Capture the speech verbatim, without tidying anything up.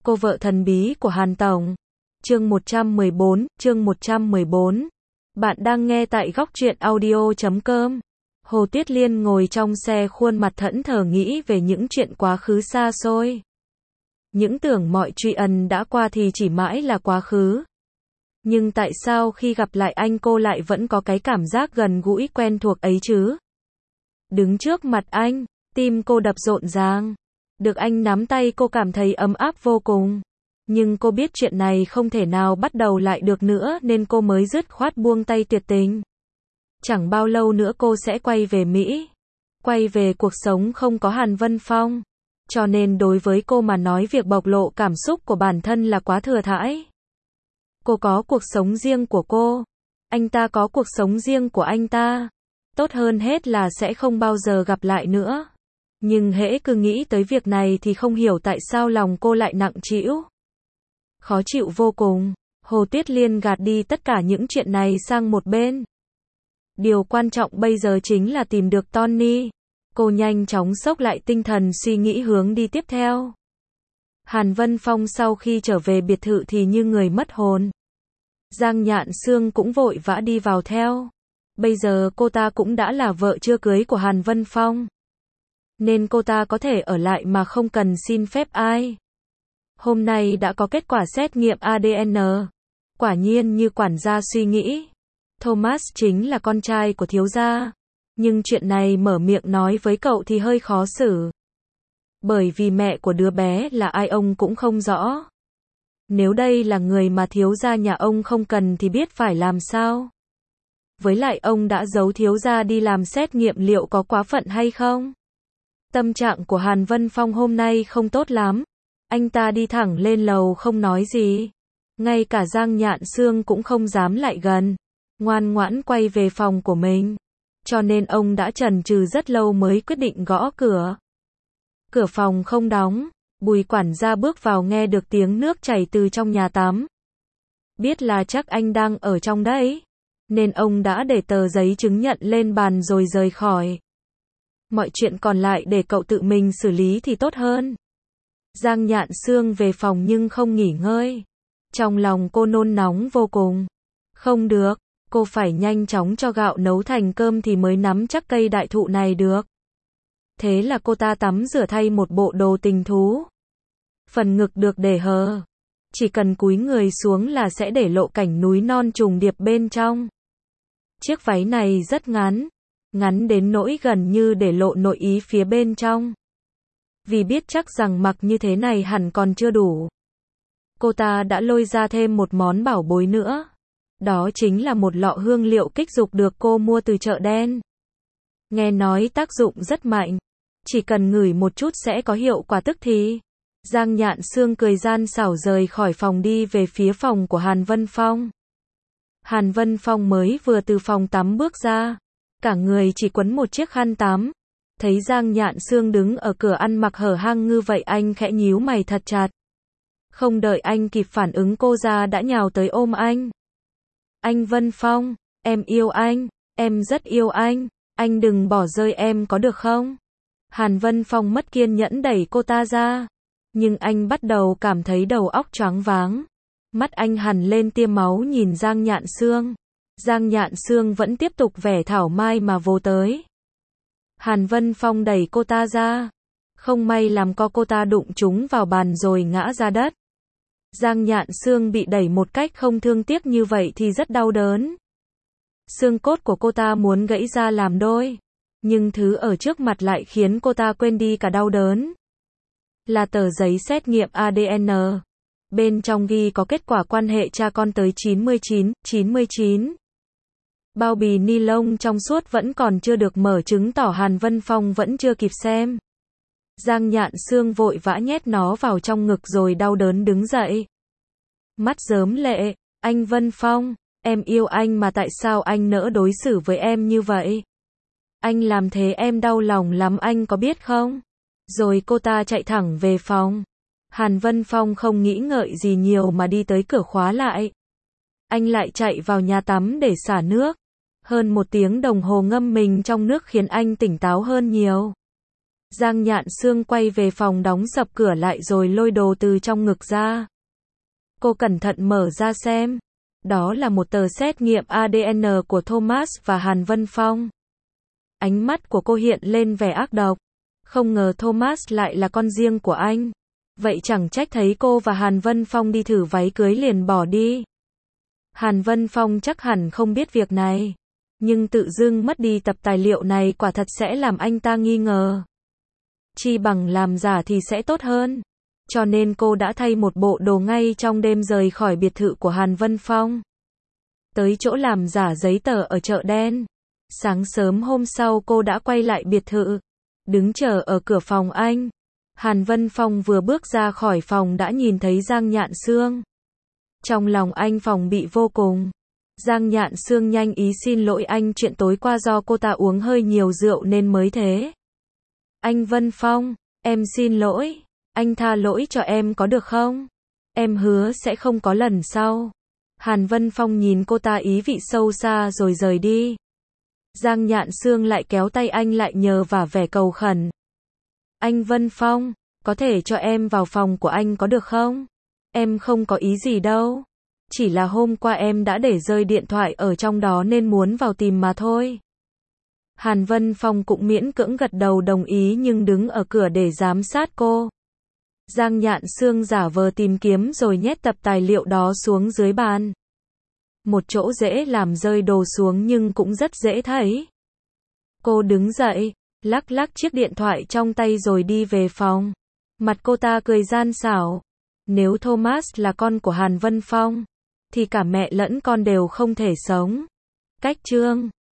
Cô vợ thần bí của Hàn Tổng. Chương một trăm mười bốn, chương một trăm mười bốn. Bạn đang nghe tại góc truyện audio chấm com. Hồ Tuyết Liên ngồi trong xe khuôn mặt thẫn thờ nghĩ về những chuyện quá khứ xa xôi. Những tưởng mọi chuyện ẩn đã qua thì chỉ mãi là quá khứ. Nhưng tại sao khi gặp lại anh cô lại vẫn có cái cảm giác gần gũi quen thuộc ấy chứ? Đứng trước mặt anh, tim cô đập rộn ràng. Được anh nắm tay cô cảm thấy ấm áp vô cùng. Nhưng cô biết chuyện này không thể nào bắt đầu lại được nữa nên cô mới dứt khoát buông tay tuyệt tình. Chẳng bao lâu nữa cô sẽ quay về Mỹ. Quay về cuộc sống không có Hàn Vân Phong. Cho nên đối với cô mà nói việc bộc lộ cảm xúc của bản thân là quá thừa thãi. Cô có cuộc sống riêng của cô. Anh ta có cuộc sống riêng của anh ta. Tốt hơn hết là sẽ không bao giờ gặp lại nữa. Nhưng hễ cứ nghĩ tới việc này thì không hiểu tại sao lòng cô lại nặng trĩu. Khó chịu vô cùng. Hồ Tuyết Liên gạt đi tất cả những chuyện này sang một bên. Điều quan trọng bây giờ chính là tìm được Tony. Cô nhanh chóng xốc lại tinh thần suy nghĩ hướng đi tiếp theo. Hàn Vân Phong sau khi trở về biệt thự thì như người mất hồn. Giang Nhạn Sương cũng vội vã đi vào theo. Bây giờ cô ta cũng đã là vợ chưa cưới của Hàn Vân Phong. Nên cô ta có thể ở lại mà không cần xin phép ai. Hôm nay đã có kết quả xét nghiệm a đê en. Quả nhiên như quản gia suy nghĩ. Thomas chính là con trai của thiếu gia. Nhưng chuyện này mở miệng nói với cậu thì hơi khó xử. Bởi vì mẹ của đứa bé là ai ông cũng không rõ. Nếu đây là người mà thiếu gia nhà ông không cần thì biết phải làm sao. Với lại ông đã giấu thiếu gia đi làm xét nghiệm liệu có quá phận hay không? Tâm trạng của Hàn Vân Phong hôm nay không tốt lắm. Anh ta đi thẳng lên lầu không nói gì. Ngay cả Giang Nhạn Sương cũng không dám lại gần. Ngoan ngoãn quay về phòng của mình. Cho nên ông đã chần chừ rất lâu mới quyết định gõ cửa. Cửa phòng không đóng. Bùi quản gia bước vào nghe được tiếng nước chảy từ trong nhà tắm. Biết là chắc anh đang ở trong đấy. Nên ông đã để tờ giấy chứng nhận lên bàn rồi rời khỏi. Mọi chuyện còn lại để cậu tự mình xử lý thì tốt hơn. Giang Nhạn Sương về phòng nhưng không nghỉ ngơi. Trong lòng cô nôn nóng vô cùng. Không được, cô phải nhanh chóng cho gạo nấu thành cơm thì mới nắm chắc cây đại thụ này được. Thế là cô ta tắm rửa thay một bộ đồ tình thú. Phần ngực được để hờ. Chỉ cần cúi người xuống là sẽ để lộ cảnh núi non trùng điệp bên trong. Chiếc váy này rất ngắn. Ngắn đến nỗi gần như để lộ nội ý phía bên trong. Vì biết chắc rằng mặc như thế này hẳn còn chưa đủ. Cô ta đã lôi ra thêm một món bảo bối nữa. Đó chính là một lọ hương liệu kích dục được cô mua từ chợ đen. Nghe nói tác dụng rất mạnh. Chỉ cần ngửi một chút sẽ có hiệu quả tức thì. Giang Nhạn Sương cười gian xảo rời khỏi phòng đi về phía phòng của Hàn Vân Phong. Hàn Vân Phong mới vừa từ phòng tắm bước ra. Cả người chỉ quấn một chiếc khăn tắm. Thấy Giang Nhạn Sương đứng ở cửa ăn mặc hở hang như vậy anh khẽ nhíu mày thật chặt. Không đợi anh kịp phản ứng cô ra đã nhào tới ôm anh. Anh Vân Phong, em yêu anh, em rất yêu anh, anh đừng bỏ rơi em có được không? Hàn Vân Phong mất kiên nhẫn đẩy cô ta ra. Nhưng anh bắt đầu cảm thấy đầu óc choáng váng. Mắt anh hằn lên tia máu nhìn Giang Nhạn Sương. Giang Nhạn Sương vẫn tiếp tục vẻ thảo mai mà vô tới. Hàn Vân Phong đẩy cô ta ra. Không may làm co cô ta đụng trúng vào bàn rồi ngã ra đất. Giang Nhạn Sương bị đẩy một cách không thương tiếc như vậy thì rất đau đớn. Xương cốt của cô ta muốn gãy ra làm đôi. Nhưng thứ ở trước mặt lại khiến cô ta quên đi cả đau đớn. Là tờ giấy xét nghiệm a đê en. Bên trong ghi có kết quả quan hệ cha con tới chín mươi chín, chín mươi chín. Bao bì ni lông trong suốt vẫn còn chưa được mở chứng tỏ Hàn Vân Phong vẫn chưa kịp xem. Giang Nhạn Sương vội vã nhét nó vào trong ngực rồi đau đớn đứng dậy. Mắt rớm lệ, anh Vân Phong, em yêu anh mà tại sao anh nỡ đối xử với em như vậy? Anh làm thế em đau lòng lắm anh có biết không? Rồi cô ta chạy thẳng về phòng. Hàn Vân Phong không nghĩ ngợi gì nhiều mà đi tới cửa khóa lại. Anh lại chạy vào nhà tắm để xả nước. Hơn một tiếng đồng hồ ngâm mình trong nước khiến anh tỉnh táo hơn nhiều. Giang Nhạn Sương quay về phòng đóng sập cửa lại rồi lôi đồ từ trong ngực ra. Cô cẩn thận mở ra xem. Đó là một tờ xét nghiệm a đê en của Thomas và Hàn Vân Phong. Ánh mắt của cô hiện lên vẻ ác độc. Không ngờ Thomas lại là con riêng của anh. Vậy chẳng trách thấy cô và Hàn Vân Phong đi thử váy cưới liền bỏ đi. Hàn Vân Phong chắc hẳn không biết việc này. Nhưng tự dưng mất đi tập tài liệu này quả thật sẽ làm anh ta nghi ngờ. Chi bằng làm giả thì sẽ tốt hơn. Cho nên cô đã thay một bộ đồ ngay trong đêm rời khỏi biệt thự của Hàn Vân Phong. Tới chỗ làm giả giấy tờ ở chợ đen. Sáng sớm hôm sau cô đã quay lại biệt thự. Đứng chờ ở cửa phòng anh. Hàn Vân Phong vừa bước ra khỏi phòng đã nhìn thấy Giang Nhạn Sương. Trong lòng anh phòng bị vô cùng. Giang Nhạn Sương nhanh ý xin lỗi anh chuyện tối qua do cô ta uống hơi nhiều rượu nên mới thế. Anh Vân Phong, em xin lỗi. Anh tha lỗi cho em có được không? Em hứa sẽ không có lần sau. Hàn Vân Phong nhìn cô ta ý vị sâu xa rồi rời đi. Giang Nhạn Sương lại kéo tay anh lại nhờ vả vẻ cầu khẩn. Anh Vân Phong, có thể cho em vào phòng của anh có được không? Em không có ý gì đâu. Chỉ là hôm qua em đã để rơi điện thoại ở trong đó nên muốn vào tìm mà thôi. Hàn Vân Phong cũng miễn cưỡng gật đầu đồng ý nhưng đứng ở cửa để giám sát cô. Giang Nhạn Sương giả vờ tìm kiếm rồi nhét tập tài liệu đó xuống dưới bàn. Một chỗ dễ làm rơi đồ xuống nhưng cũng rất dễ thấy. Cô đứng dậy, lắc lắc chiếc điện thoại trong tay rồi đi về phòng. Mặt cô ta cười gian xảo. Nếu Thomas là con của Hàn Vân Phong, thì cả mẹ lẫn con đều không thể sống. Cách chương